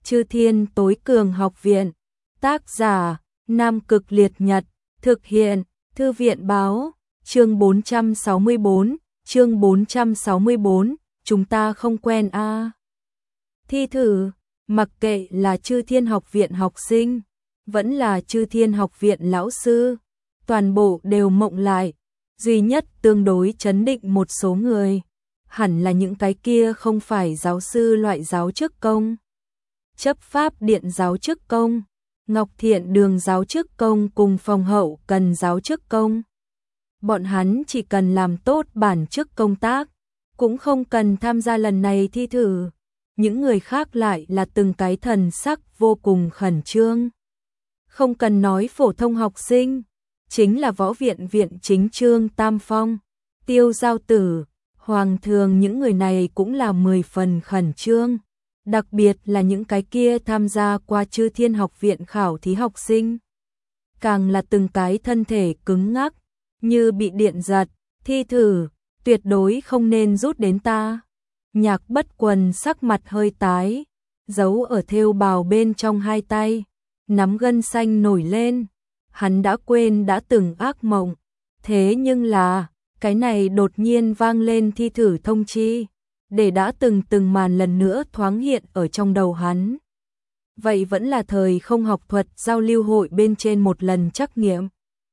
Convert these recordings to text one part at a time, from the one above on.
Chư Thiên Tối Cường Học Viện. Tác giả: Nam Cực Liệt Nhật. Thực hiện: Thư viện báo. Chương 464, chúng ta không quen a. Thi thử, mặc kệ là Chư Thiên Học Viện học sinh, vẫn là Chư Thiên Học Viện lão sư, toàn bộ đều mộng lại, duy nhất tương đối chấn định một số người, hẳn là những cái kia không phải giáo sư loại giáo chức công. Chấp pháp điện giáo chức công, Ngọc Thiện Đường giáo chức công cùng phòng hậu cần giáo chức công. Bọn hắn chỉ cần làm tốt bản chức công tác, cũng không cần tham gia lần này thi thử. Những người khác lại là từng cái thần sắc vô cùng khẩn trương. Không cần nói phổ thông học sinh, chính là võ viện viện chính Trương Tam Phong, Tiêu Giao Tử, Hoàng Thường, những người này cũng là 10 phần khẩn trương. Đặc biệt là những cái kia tham gia qua Chư Thiên Học Viện khảo thí học sinh. Càng là từng cái thân thể cứng ngắc, như bị điện giật, thi thử, tuyệt đối không nên rút đến ta. Nhạc Bất Quần sắc mặt hơi tái, giấu ở thêu bào bên trong hai tay, nắm gân xanh nổi lên. Hắn đã quên đã từng ác mộng, thế nhưng là, cái này đột nhiên vang lên thi thử thông chi, để đã từng màn lần nữa thoáng hiện ở trong đầu hắn. Vậy vẫn là thời không học thuật giao lưu hội bên trên một lần trắc nghiệm.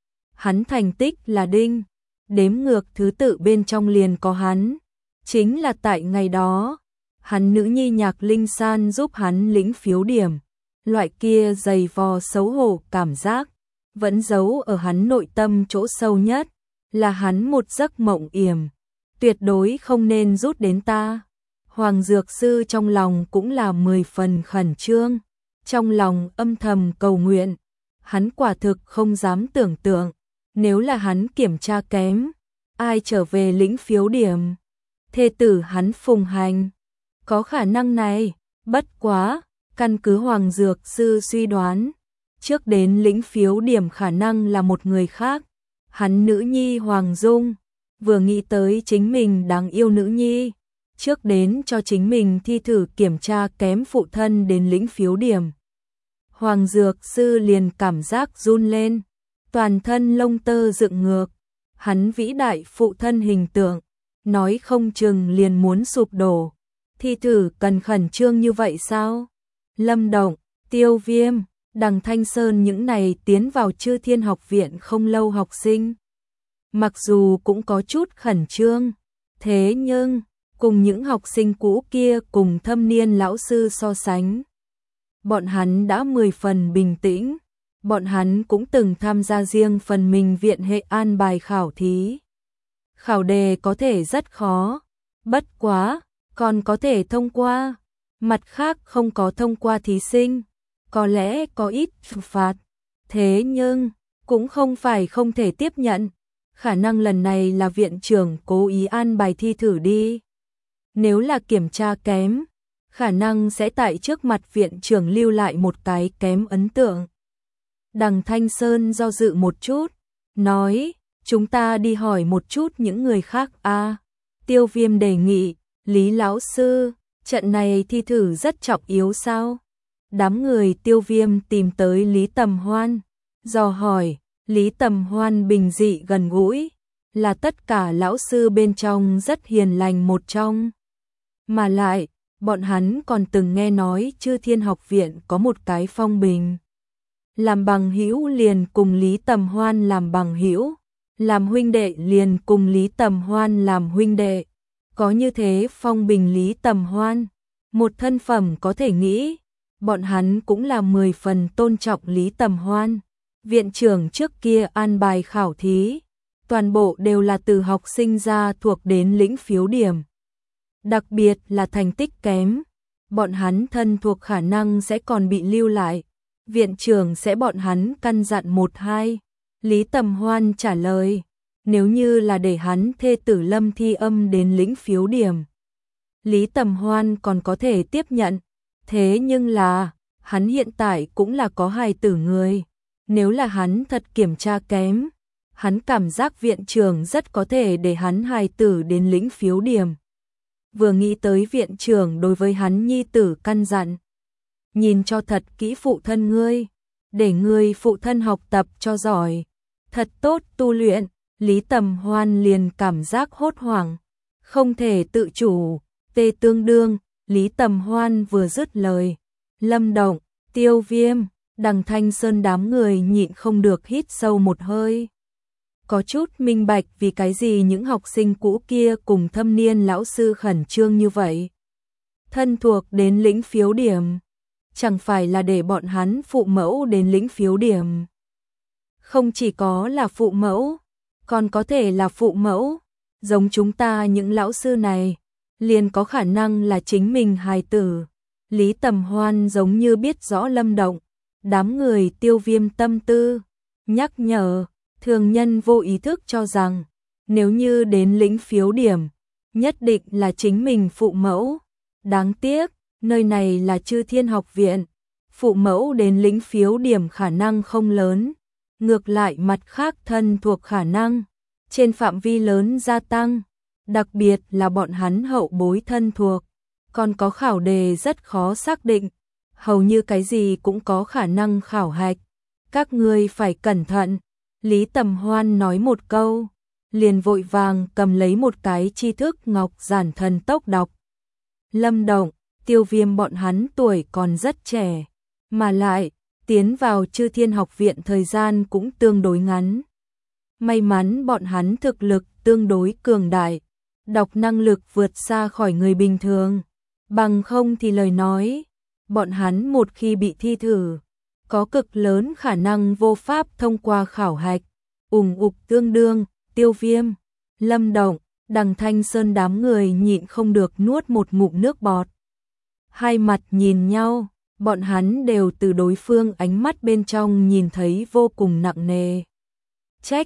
Hắn thành tích là đinh, đếm ngược thứ tự bên trong liền có hắn. Chính là tại ngày đó, hắn nữ nhi Nhạc Linh San giúp hắn lĩnh phiếu điểm. Loại kia dày vò xấu hổ cảm giác, vẫn giấu ở hắn nội tâm chỗ sâu nhất, là hắn một giấc mộng yểm. Tuyệt đối không nên rút đến ta. Hoàng Dược Sư trong lòng cũng là 10 phần khẩn trương, trong lòng âm thầm cầu nguyện. Hắn quả thực không dám tưởng tượng, nếu là hắn kiểm tra kém, ai trở về lĩnh phiếu điểm. Thê tử hắn Phùng Hành, có khả năng này, bất quá, căn cứ Hoàng Dược Sư suy đoán, trước đến lĩnh phiếu điểm khả năng là một người khác, hắn nữ nhi Hoàng Dung. Vừa nghĩ tới chính mình đáng yêu nữ nhi, trước đến cho chính mình thi thử kiểm tra kém phụ thân đến lĩnh phiếu điểm. Hoàng Dược Sư liền cảm giác run lên, toàn thân lông tơ dựng ngược, hắn vĩ đại phụ thân hình tượng, nói không chừng liền muốn sụp đổ. Thi thử cần khẩn trương như vậy sao? Lâm Động, Tiêu Viêm, Đằng Thanh Sơn những này tiến vào Chư Thiên Học Viện không lâu học sinh. Mặc dù cũng có chút khẩn trương, thế nhưng, cùng những học sinh cũ kia cùng thâm niên lão sư so sánh, bọn hắn đã 10 phần bình tĩnh, bọn hắn cũng từng tham gia riêng phần mình viện hệ an bài khảo thí. Khảo đề có thể rất khó, bất quá, còn có thể thông qua, mặt khác không có thông qua thí sinh, có lẽ có ít trừng phạt, thế nhưng, cũng không phải không thể tiếp nhận. Khả năng lần này là viện trưởng cố ý an bài thi thử đi. Nếu là kiểm tra kém, khả năng sẽ tại trước mặt viện trưởng lưu lại một cái kém ấn tượng. Đằng Thanh Sơn do dự một chút, nói, chúng ta đi hỏi một chút những người khác a. Tiêu Viêm đề nghị, Lý lão sư, trận này thi thử rất trọng yếu sao? Đám người Tiêu Viêm tìm tới Lý Tầm Hoan, dò hỏi. Lý Tầm Hoan bình dị gần gũi, là tất cả lão sư bên trong rất hiền lành một trong. Mà lại, bọn hắn còn từng nghe nói Chư Thiên Học Viện có một cái phong bình. Làm bằng hữu liền cùng Lý Tầm Hoan làm bằng hữu, làm huynh đệ liền cùng Lý Tầm Hoan làm huynh đệ. Có như thế phong bình Lý Tầm Hoan, một thân phẩm có thể nghĩ, bọn hắn cũng là 10 phần tôn trọng Lý Tầm Hoan. Viện trưởng trước kia an bài khảo thí, toàn bộ đều là từ học sinh ra thuộc đến lĩnh phiếu điểm. Đặc biệt là thành tích kém, bọn hắn thân thuộc khả năng sẽ còn bị lưu lại. Viện trưởng sẽ bọn hắn căn dặn 1-2. Lý Tầm Hoan trả lời, nếu như là để hắn thê tử Lâm Thi Âm đến lĩnh phiếu điểm, Lý Tầm Hoan còn có thể tiếp nhận. Thế nhưng là, hắn hiện tại cũng là có hài tử người. Nếu là hắn thật kiểm tra kém, hắn cảm giác viện trưởng rất có thể để hắn hài tử đến lĩnh phiếu điểm. Vừa nghĩ tới viện trưởng đối với hắn nhi tử căn dặn, nhìn cho thật kỹ phụ thân ngươi, để ngươi phụ thân học tập cho giỏi, thật tốt tu luyện. Lý Tầm Hoan liền cảm giác hốt hoảng, không thể tự chủ, tê tương đương. Lý Tầm Hoan vừa dứt lời, Lâm Động, Tiêu Viêm, Đằng Thanh Sơn đám người nhịn không được hít sâu một hơi. Có chút minh bạch vì cái gì những học sinh cũ kia cùng thâm niên lão sư khẩn trương như vậy. Thân thuộc đến lĩnh phiếu điểm, chẳng phải là để bọn hắn phụ mẫu đến lĩnh phiếu điểm. Không chỉ có là phụ mẫu, còn có thể là phụ mẫu, giống chúng ta những lão sư này, liền có khả năng là chính mình hài tử. Lý Tầm Hoan giống như biết rõ Lâm Động, đám người Tiêu Viêm tâm tư, nhắc nhở, thường nhân vô ý thức cho rằng, nếu như đến lĩnh phiếu điểm, nhất định là chính mình phụ mẫu. Đáng tiếc, nơi này là Chư Thiên Học Viện, phụ mẫu đến lĩnh phiếu điểm khả năng không lớn, ngược lại mặt khác thân thuộc khả năng, trên phạm vi lớn gia tăng, đặc biệt là bọn hắn hậu bối thân thuộc, còn có khảo đề rất khó xác định, hầu như cái gì cũng có khả năng khảo hạch, các ngươi phải cẩn thận. Lý Tầm Hoan nói một câu, liền vội vàng cầm lấy một cái tri thức ngọc giản thần tốc đọc. Lâm Động, Tiêu Viêm bọn hắn tuổi còn rất trẻ, mà lại tiến vào Chư Thiên Học Viện thời gian cũng tương đối ngắn. May mắn bọn hắn thực lực tương đối cường đại, đọc năng lực vượt xa khỏi người bình thường, bằng không thì lời nói, bọn hắn một khi bị thi thử, có cực lớn khả năng vô pháp thông qua khảo hạch. Ục tương đương, Tiêu Viêm, Lâm Động, Đằng Thanh Sơn đám người nhịn không được nuốt một ngụm nước bọt. Hai mặt nhìn nhau, bọn hắn đều từ đối phương ánh mắt bên trong nhìn thấy vô cùng nặng nề. Trách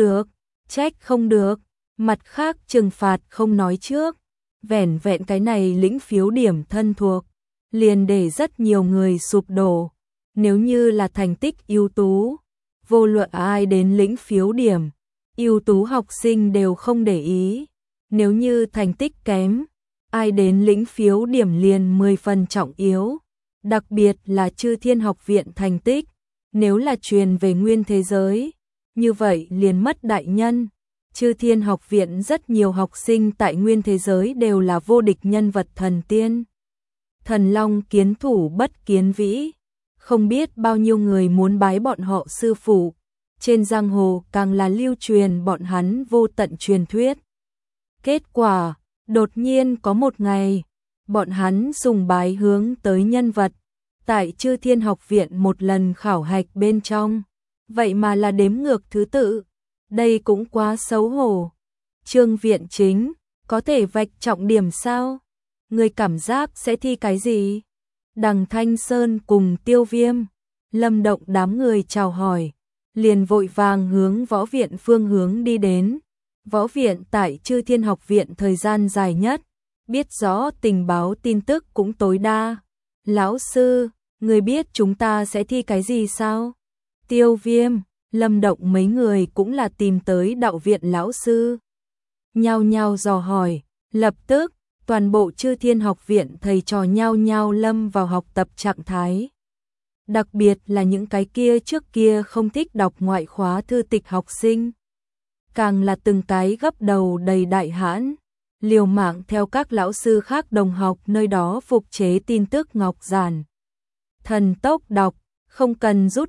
không được, mặt khác trừng phạt không nói trước, vẻn vẹn cái này lĩnh phiếu điểm thân thuộc, liền để rất nhiều người sụp đổ. Nếu như là thành tích ưu tú, vô luận ai đến lĩnh phiếu điểm, ưu tú học sinh đều không để ý. Nếu như thành tích kém, ai đến lĩnh phiếu điểm liền 10 phần trọng yếu. Đặc biệt là Chư Thiên Học Viện thành tích, nếu là truyền về nguyên thế giới, như vậy liền mất đại nhân. Chư Thiên Học Viện rất nhiều học sinh tại nguyên thế giới đều là vô địch nhân vật thần tiên. Thần Long kiến thủ bất kiến vĩ, không biết bao nhiêu người muốn bái bọn họ sư phụ. Trên giang hồ càng là lưu truyền bọn hắn vô tận truyền thuyết. Kết quả, đột nhiên có một ngày, bọn hắn sùng bái hướng tới nhân vật, tại Chư Thiên Học Viện một lần khảo hạch bên trong, vậy mà là đếm ngược thứ tự, đây cũng quá xấu hổ. Trương viện chính, có thể vạch trọng điểm sao? Người cảm giác sẽ thi cái gì? Đằng Thanh Sơn cùng Tiêu Viêm, Lâm Động đám người chào hỏi, liền vội vàng hướng võ viện phương hướng đi đến. Võ viện tại Chư Thiên Học Viện thời gian dài nhất, biết rõ tình báo tin tức cũng tối đa. Lão sư, người biết chúng ta sẽ thi cái gì sao? Tiêu Viêm, Lâm Động mấy người cũng là tìm tới đạo viện lão sư. Nhao nhao dò hỏi, lập tức, toàn bộ Chư Thiên Học Viện thầy trò nhao nhao lâm vào học tập trạng thái. Đặc biệt là những cái kia trước kia không thích đọc ngoại khóa thư tịch học sinh. Càng là từng cái gấp đầu đầy đại hãn, liều mạng theo các lão sư khác đồng học nơi đó phục chế tin tức ngọc giản. Thần tốc đọc, không cần rút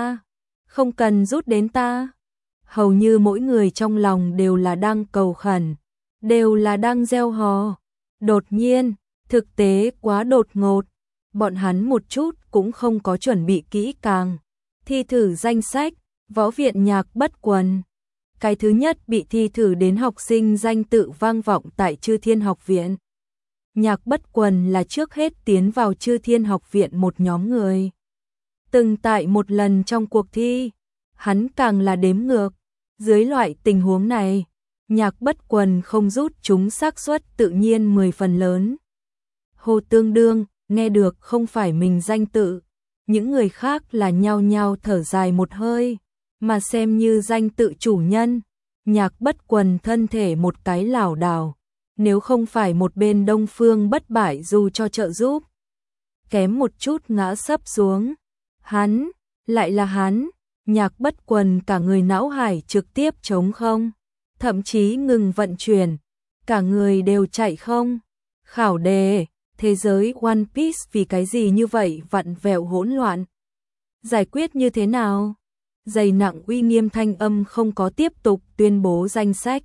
đến ta. Hầu như mỗi người trong lòng đều là đang cầu khẩn, đều là đang gieo hò. Đột nhiên, thực tế quá đột ngột, bọn hắn một chút cũng không có chuẩn bị kỹ càng. Thi thử danh sách, võ viện Nhạc Bất Quần. Cái thứ nhất bị thi thử đến học sinh danh tự vang vọng tại Chư Thiên Học Viện. Nhạc Bất Quần là trước hết tiến vào Chư Thiên Học Viện một nhóm người. Từng tại một lần trong cuộc thi, hắn càng là đếm ngược. Dưới loại tình huống này, Nhạc Bất Quần không rút chúng xác suất tự nhiên 10 phần lớn. Hồ tương đương, nghe được không phải mình danh tự, những người khác là nhao nhao thở dài một hơi, mà xem như danh tự chủ nhân. Nhạc Bất Quần thân thể một cái lảo đảo, nếu không phải một bên Đông Phương Bất Bại dù cho trợ giúp, kém một chút ngã sấp xuống. Hắn, lại là hắn, Nhạc Bất Quần cả người não hải trực tiếp trống không, thậm chí ngừng vận chuyển, cả người đều chạy không. Khảo đề, thế giới One Piece vì cái gì như vậy vặn vẹo hỗn loạn? Giải quyết như thế nào? Dày nặng uy nghiêm thanh âm không có tiếp tục tuyên bố danh sách,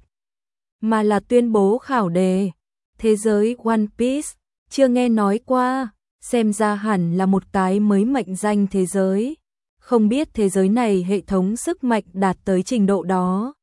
mà là tuyên bố khảo đề. Thế giới One Piece, chưa nghe nói qua, xem ra hẳn là một cái mới mệnh danh thế giới. Không biết thế giới này hệ thống sức mạnh đạt tới trình độ đó.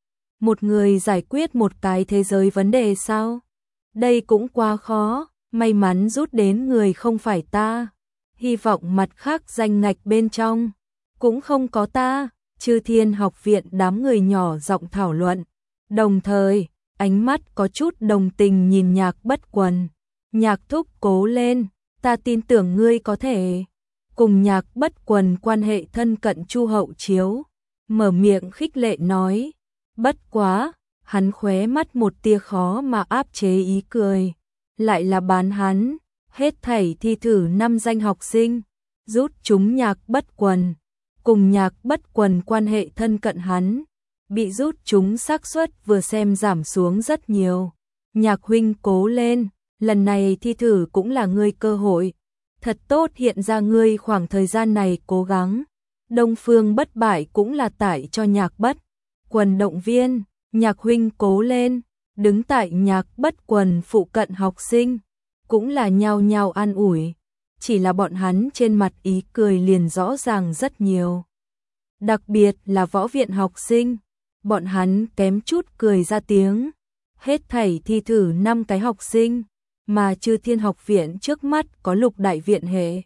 Một người giải quyết một cái thế giới vấn đề sao? Đây cũng quá khó, may mắn rút đến người không phải ta. Hy vọng mặt khác danh ngạch bên trong cũng không có ta. Chư Thiên Học Viện đám người nhỏ giọng thảo luận, đồng thời ánh mắt có chút đồng tình nhìn Nhạc Bất Quần. Nhạc thúc cố lên, ta tin tưởng ngươi có thể. Cùng Nhạc Bất Quần quan hệ thân cận Chu Hậu Chiếu mở miệng khích lệ nói. Bất quá, hắn khóe mắt một tia khó mà áp chế ý cười. Lại là bán hắn, hết thảy thi thử 5 danh học sinh, rút chúng Nhạc Bất Quần. Cùng Nhạc Bất Quần quan hệ thân cận hắn, bị rút chúng xác suất vừa xem giảm xuống rất nhiều. Nhạc huynh cố lên, lần này thi thử cũng là ngươi cơ hội. Thật tốt hiện ra ngươi khoảng thời gian này cố gắng. Đông Phương Bất Bại cũng là tại cho Nhạc Bất Quần động viên. Nhạc huynh cố lên, đứng tại Nhạc Bất Quần phụ cận học sinh cũng là nhao nhao an ủi, chỉ là bọn hắn trên mặt ý cười liền rõ ràng rất nhiều. Đặc biệt là võ viện học sinh, bọn hắn kém chút cười ra tiếng. Hết thảy thi thử 5 cái học sinh, mà Chư Thiên Học Viện trước mắt có lục đại viện hệ: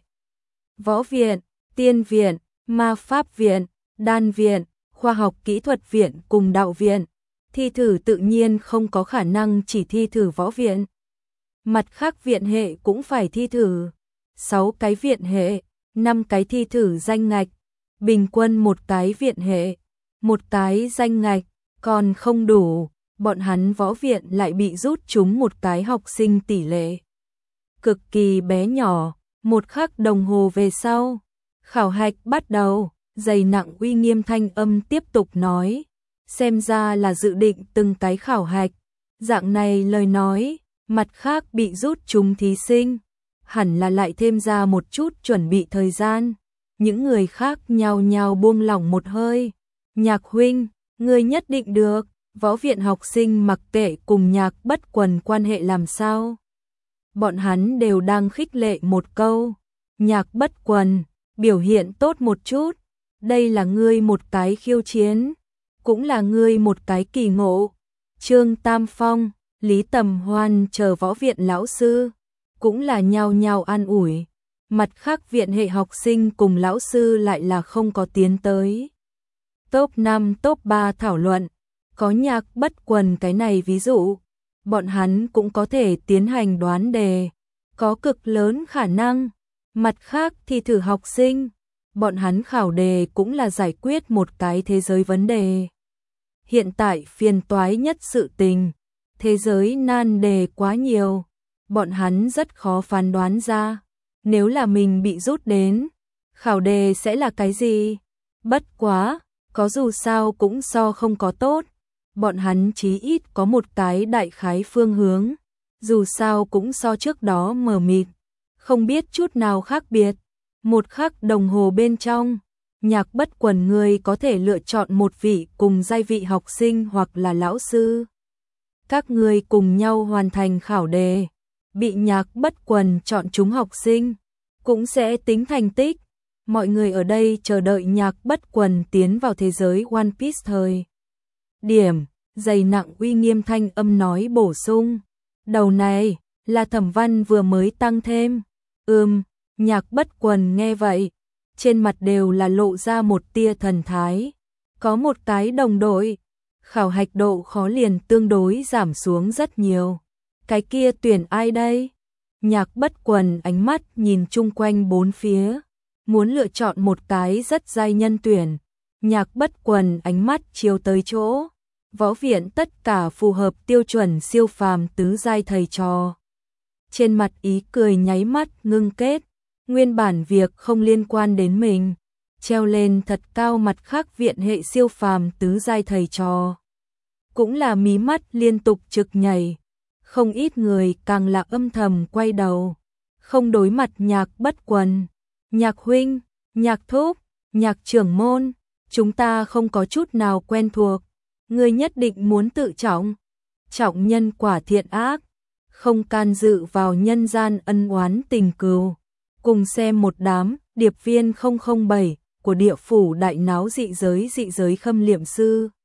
Võ viện, Tiên viện, Ma Pháp viện, Đan viện, Khoa học Kỹ thuật viện cùng Đạo viện. Thi thử tự nhiên không có khả năng chỉ thi thử võ viện. Mặt khác viện hệ cũng phải thi thử. 6 cái viện hệ, 5 cái thi thử danh ngạch, bình quân một cái viện hệ, một cái danh ngạch, còn không đủ. Bọn hắn võ viện lại bị rút chúng một cái học sinh tỷ lệ cực kỳ bé nhỏ. 1 khắc đồng hồ về sau, khảo hạch bắt đầu. Dày nặng uy nghiêm thanh âm tiếp tục nói, xem ra là dự định từng cái khảo hạch. Dạng này lời nói, mặt khác bị rút chúng thí sinh hẳn là lại thêm ra một chút chuẩn bị thời gian. Những người khác nhao nhao buông lỏng một hơi. Nhạc huynh, ngươi nhất định được. Võ viện học sinh mặc kệ cùng Nhạc Bất Quần quan hệ làm sao, bọn hắn đều đang khích lệ một câu. Nhạc Bất Quần, biểu hiện tốt một chút. Đây là ngươi một cái khiêu chiến, cũng là ngươi một cái kỳ ngộ. Trương Tam Phong, Lý Tầm Hoan chờ võ viện lão sư cũng là nhao nhao an ủi. Mặt khác viện hệ học sinh cùng lão sư lại là không có tiến tới top 5 top 3 thảo luận. Có Nhạc Bất Quần cái này ví dụ, bọn hắn cũng có thể tiến hành đoán đề, có cực lớn khả năng. Mặt khác thi thử học sinh, bọn hắn khảo đề cũng là giải quyết một cái thế giới vấn đề. Hiện tại phiền toái nhất sự tình, thế giới nan đề quá nhiều, bọn hắn rất khó phán đoán ra, nếu là mình bị rút đến, khảo đề sẽ là cái gì. Bất quá, có dù sao cũng so không có tốt. Bọn hắn chí ít có một cái đại khái phương hướng, dù sao cũng so trước đó mờ mịt, không biết chút nào khác biệt. 1 khắc đồng hồ bên trong, Nhạc Bất Quần người có thể lựa chọn một vị cùng giai vị học sinh hoặc là lão sư. Các người cùng nhau hoàn thành khảo đề, bị Nhạc Bất Quần chọn chúng học sinh, cũng sẽ tính thành tích. Mọi người ở đây chờ đợi Nhạc Bất Quần tiến vào thế giới One Piece thời điểm. Dày nặng uy nghiêm thanh âm nói bổ sung, đầu này là Thẩm Văn vừa mới tăng thêm. Nhạc Bất Quần nghe vậy, trên mặt đều là lộ ra một tia thần thái. Có một cái đồng đội, khảo hạch độ khó liền tương đối giảm xuống rất nhiều. Cái kia tuyển ai đây? Nhạc Bất Quần ánh mắt nhìn chung quanh bốn phía, muốn lựa chọn một cái rất giai nhân tuyển. Nhạc Bất Quần ánh mắt chiếu tới chỗ võ viện tất cả phù hợp tiêu chuẩn siêu phàm tứ giai thầy trò. Trên mặt ý cười nháy mắt ngưng kết, Nguyên bản việc không liên quan đến mình, treo lên thật cao mặt khác viện hệ siêu phàm tứ giai thầy trò. Cũng là mí mắt liên tục trực nhảy, không ít người càng là âm thầm quay đầu, không đối mặt Nhạc Bất Quần. Nhạc huynh, Nhạc thúc, Nhạc trưởng môn, chúng ta không có chút nào quen thuộc, ngươi nhất định muốn tự trọng. Trọng nhân quả thiện ác, không can dự vào nhân gian ân oán tình cừu. Cùng xem một đám điệp viên 007 của địa phủ đại náo dị giới khâm liệm sư.